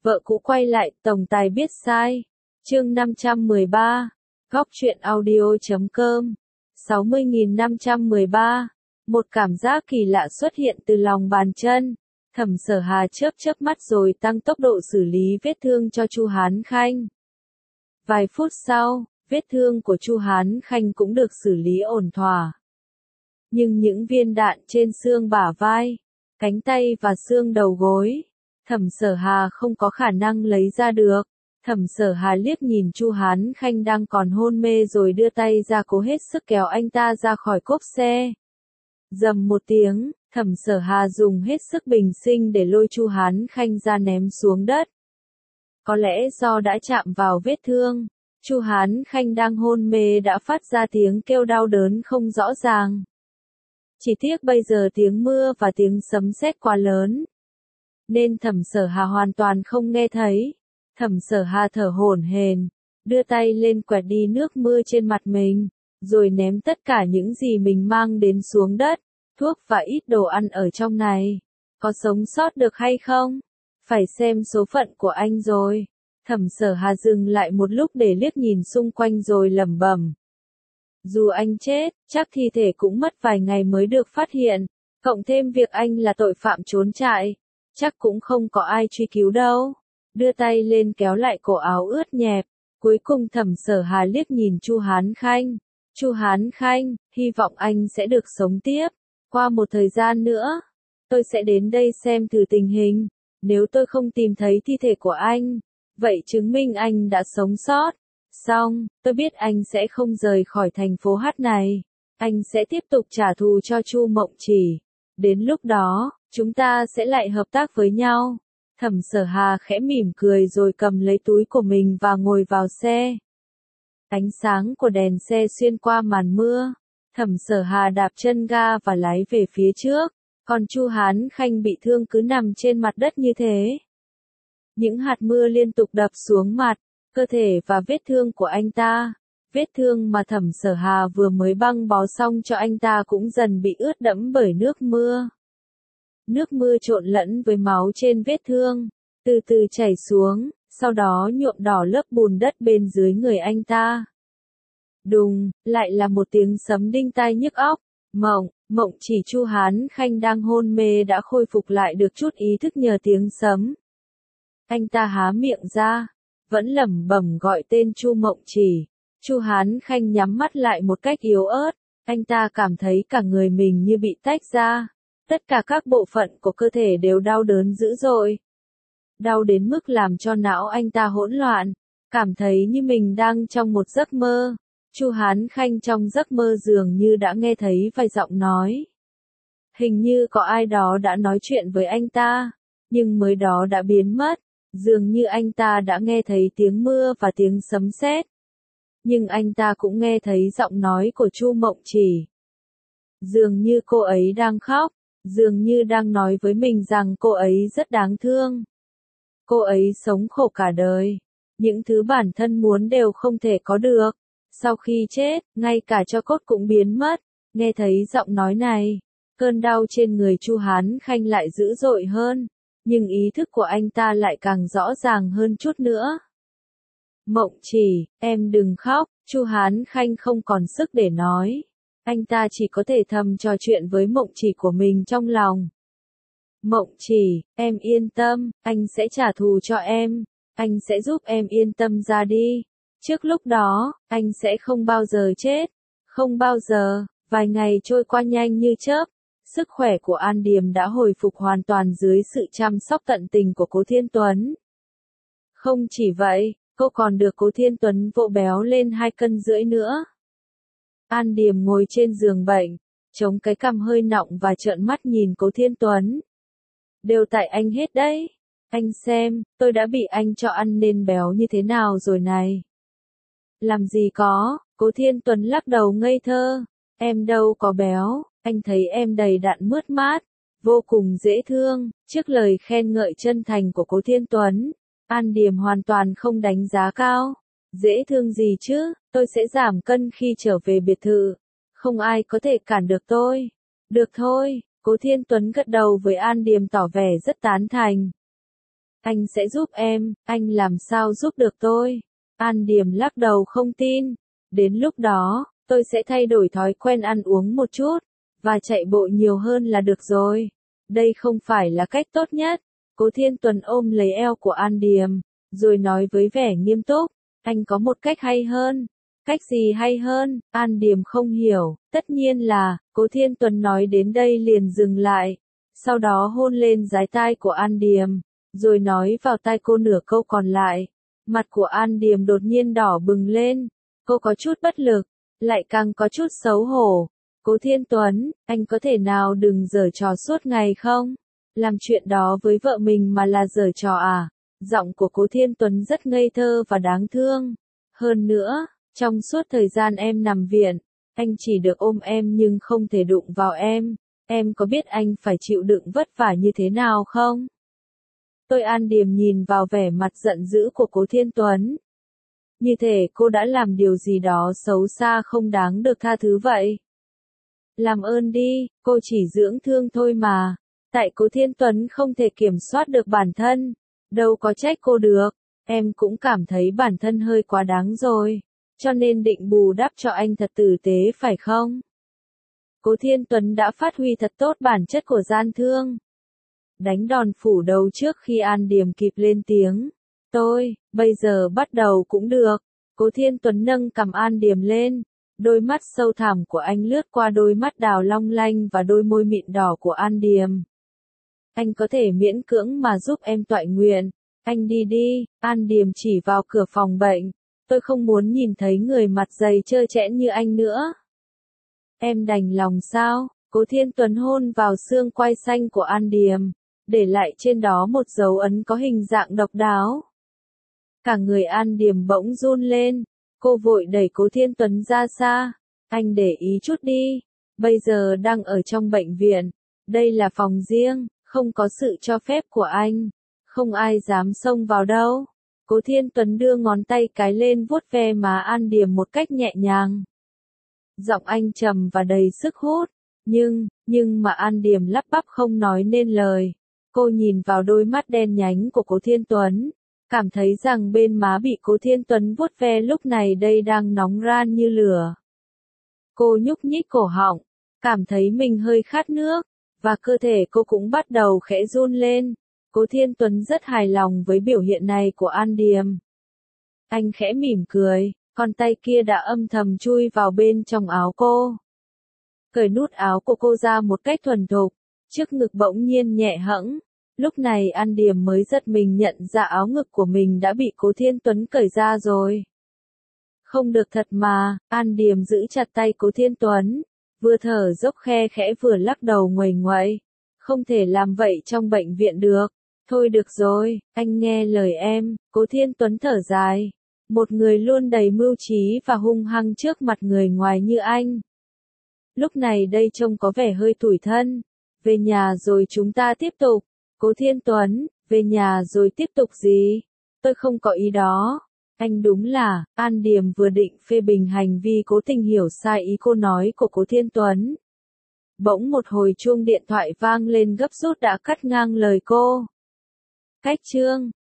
Vợ cũ quay lại, tổng tài biết sai. Chương 513. Góc truyện audio.com. 60.513. Một cảm giác kỳ lạ xuất hiện từ lòng bàn chân. Thẩm Sở Hà chớp mắt rồi tăng tốc độ xử lý vết thương cho Chu Hán Khanh. Vài phút sau, vết thương của Chu Hán Khanh cũng được xử lý ổn thỏa. Nhưng những viên đạn trên xương bả vai, cánh tay và xương đầu gối, Thẩm Sở Hà không có khả năng lấy ra được. Thẩm Sở Hà liếc nhìn Chu Hán Khanh đang còn hôn mê rồi đưa tay ra cố hết sức kéo anh ta ra khỏi cốp xe. Rầm một tiếng, Thẩm Sở Hà dùng hết sức bình sinh để lôi Chu Hán Khanh ra ném xuống đất. Có lẽ do đã chạm vào vết thương, Chu Hán Khanh đang hôn mê đã phát ra tiếng kêu đau đớn không rõ ràng. Chỉ tiếc bây giờ tiếng mưa và tiếng sấm sét quá lớn, nên Thẩm Sở Hà hoàn toàn không nghe thấy. Thẩm Sở Hà thở hổn hển, đưa tay lên quẹt đi nước mưa trên mặt mình, rồi ném tất cả những gì mình mang đến xuống đất, thuốc và ít đồ ăn ở trong này. Có sống sót được hay không? Phải xem số phận của anh rồi. Thẩm Sở Hà dừng lại một lúc để liếc nhìn xung quanh rồi lẩm bẩm. Dù anh chết, chắc thi thể cũng mất vài ngày mới được phát hiện, cộng thêm việc anh là tội phạm trốn trại, chắc cũng không có ai truy cứu đâu. Đưa tay lên kéo lại cổ áo ướt nhẹp, cuối cùng Thẩm Sở Hà liếc nhìn Chu Hán Khanh. Chu Hán Khanh, hy vọng anh sẽ được sống tiếp. Qua một thời gian nữa, tôi sẽ đến đây xem thử tình hình. Nếu tôi không tìm thấy thi thể của anh, vậy chứng minh anh đã sống sót. Xong, tôi biết anh sẽ không rời khỏi thành phố H này. Anh sẽ tiếp tục trả thù cho Chu Mộng Chỉ. Đến lúc đó, chúng ta sẽ lại hợp tác với nhau. Thẩm Sở Hà khẽ mỉm cười rồi cầm lấy túi của mình và ngồi vào xe. Ánh sáng của đèn xe xuyên qua màn mưa. Thẩm Sở Hà đạp chân ga và lái về phía trước. Còn Chu Hán Khanh bị thương cứ nằm trên mặt đất như thế. Những hạt mưa liên tục đập xuống mặt, cơ thể và vết thương của anh ta. Vết thương mà Thẩm Sở Hà vừa mới băng bó xong cho anh ta cũng dần bị ướt đẫm bởi nước mưa. Nước mưa trộn lẫn với máu trên vết thương, từ từ chảy xuống, sau đó nhuộm đỏ lớp bùn đất bên dưới người anh ta. Đùng, lại là một tiếng sấm đinh tai nhức óc. Mộng Chỉ Chu Hán Khanh đang hôn mê đã khôi phục lại được chút ý thức nhờ tiếng sấm. Anh ta há miệng ra, vẫn lẩm bẩm gọi tên Chu Mộng Chỉ. Chu Hán Khanh nhắm mắt lại một cách yếu ớt, anh ta cảm thấy cả người mình như bị tách ra. Tất cả các bộ phận của cơ thể đều đau đớn dữ dội. Đau đến mức làm cho não anh ta hỗn loạn, cảm thấy như mình đang trong một giấc mơ. Chu Hán Khanh trong giấc mơ dường như đã nghe thấy vài giọng nói. Hình như có ai đó đã nói chuyện với anh ta, nhưng mới đó đã biến mất. Dường như anh ta đã nghe thấy tiếng mưa và tiếng sấm sét. Nhưng anh ta cũng nghe thấy giọng nói của Chu Mộng Chỉ. Dường như cô ấy đang khóc, dường như đang nói với mình rằng cô ấy rất đáng thương. Cô ấy sống khổ cả đời, những thứ bản thân muốn đều không thể có được. Sau khi chết, ngay cả tro cốt cũng biến mất. Nghe thấy giọng nói này, cơn đau trên người Chu Hán Khanh lại dữ dội hơn, nhưng ý thức của anh ta lại càng rõ ràng hơn chút nữa. Mộng Chỉ, em đừng khóc. Chu Hán Khanh không còn sức để nói. Anh ta chỉ có thể thầm trò chuyện với Mộng Chỉ của mình trong lòng. Mộng Chỉ, em yên tâm, anh sẽ trả thù cho em. Anh sẽ giúp em yên tâm ra đi. Trước lúc đó, anh sẽ không bao giờ chết. Không bao giờ. Vài ngày trôi qua nhanh như chớp. Sức khỏe của An Điềm đã hồi phục hoàn toàn dưới sự chăm sóc tận tình của Cố Thiên Tuấn. Không chỉ vậy, cô còn được Cố Thiên Tuấn vỗ béo lên 2,5 cân nữa. An Điềm ngồi trên giường bệnh, chống cái cằm hơi nọng và trợn mắt nhìn Cố Thiên Tuấn. Đều tại anh hết đấy. Anh xem, tôi đã bị anh cho ăn nên béo như thế nào rồi này. Làm gì có, Cố Thiên Tuấn lắc đầu ngây thơ. Em đâu có béo, anh thấy em đầy đặn mướt mát, vô cùng dễ thương. Trước lời khen ngợi chân thành của Cố Thiên Tuấn, An Điềm hoàn toàn không đánh giá cao. Dễ thương gì chứ, tôi sẽ giảm cân khi trở về biệt thự. Không ai có thể cản được tôi. Được thôi, Cố Thiên Tuấn gật đầu với An Điềm tỏ vẻ rất tán thành. Anh sẽ giúp em, anh làm sao giúp được tôi? An Điềm lắc đầu không tin. Đến lúc đó, tôi sẽ thay đổi thói quen ăn uống một chút, và chạy bộ nhiều hơn là được rồi. Đây không phải là cách tốt nhất. Cố Thiên Tuấn ôm lấy eo của An Điềm, rồi nói với vẻ nghiêm túc, anh có một cách hay hơn. Cách gì hay hơn? An Điềm không hiểu, tất nhiên là, Cố Thiên Tuấn nói đến đây liền dừng lại, sau đó hôn lên dái tai của An Điềm, rồi nói vào tai cô nửa câu còn lại. Mặt của An Điềm đột nhiên đỏ bừng lên, cô có chút bất lực, lại càng có chút xấu hổ. Cố Thiên Tuấn, anh có thể nào đừng giở trò suốt ngày không? Làm chuyện đó với vợ mình mà là giở trò à? Giọng của Cố Thiên Tuấn rất ngây thơ và đáng thương. Hơn nữa, trong suốt thời gian em nằm viện, anh chỉ được ôm em nhưng không thể đụng vào em. Em có biết anh phải chịu đựng vất vả như thế nào không? Tôi An Điềm nhìn vào vẻ mặt giận dữ của Cố Thiên Tuấn. Như thể cô đã làm điều gì đó xấu xa không đáng được tha thứ vậy. Làm ơn đi, cô chỉ dưỡng thương thôi mà. Tại Cố Thiên Tuấn không thể kiểm soát được bản thân. Đâu có trách cô được. Em cũng cảm thấy bản thân hơi quá đáng rồi. Cho nên định bù đắp cho anh thật tử tế phải không? Cố Thiên Tuấn đã phát huy thật tốt bản chất của gian thương. Đánh đòn phủ đầu trước khi An Điềm kịp lên tiếng. Tôi, bây giờ bắt đầu cũng được. Cố Thiên Tuấn nâng cằm An Điềm lên. Đôi mắt sâu thẳm của anh lướt qua đôi mắt đào long lanh và đôi môi mịn đỏ của An Điềm. Anh có thể miễn cưỡng mà giúp em toại nguyện. Anh đi đi, An Điềm chỉ vào cửa phòng bệnh. Tôi không muốn nhìn thấy người mặt dày trơ trẽn như anh nữa. Em đành lòng sao? Cố Thiên Tuấn hôn vào xương quai xanh của An Điềm, để lại trên đó một dấu ấn có hình dạng độc đáo. Cả người An Điềm bỗng run lên, cô vội đẩy Cố Thiên Tuấn ra xa. Anh để ý chút đi, bây giờ đang ở trong bệnh viện, đây là phòng riêng, không có sự cho phép của anh, không ai dám xông vào đâu. Cố Thiên Tuấn đưa ngón tay cái lên vuốt ve má An Điềm một cách nhẹ nhàng. Giọng anh trầm và đầy sức hút, nhưng mà An Điềm lắp bắp không nói nên lời. Cô nhìn vào đôi mắt đen nhánh của Cố Thiên Tuấn, cảm thấy rằng bên má bị Cố Thiên Tuấn vuốt ve lúc này đây đang nóng ran như lửa. Cô nhúc nhích cổ họng, cảm thấy mình hơi khát nước, và cơ thể cô cũng bắt đầu khẽ run lên. Cố Thiên Tuấn rất hài lòng với biểu hiện này của An Điềm. Anh khẽ mỉm cười, con tay kia đã âm thầm chui vào bên trong áo cô. Cởi nút áo của cô ra một cách thuần thục, trước ngực bỗng nhiên nhẹ hẫng. Lúc này An Điềm mới giật mình nhận ra áo ngực của mình đã bị Cố Thiên Tuấn cởi ra rồi. Không được thật mà, An Điềm giữ chặt tay Cố Thiên Tuấn, vừa thở dốc khe khẽ vừa lắc đầu nguầy nguậy. Không thể làm vậy trong bệnh viện được. Thôi được rồi, anh nghe lời em. Cố Thiên Tuấn thở dài. Một người luôn đầy mưu trí và hung hăng trước mặt người ngoài như anh. Lúc này đây trông có vẻ hơi tủi thân. Về nhà rồi chúng ta tiếp tục. Cố Thiên Tuấn, về nhà rồi tiếp tục gì? Tôi không có ý đó. Anh đúng là, An Điềm vừa định phê bình hành vi cố tình hiểu sai ý cô nói của Cố Thiên Tuấn. Bỗng một hồi chuông điện thoại vang lên gấp rút đã cắt ngang lời cô. Cách chương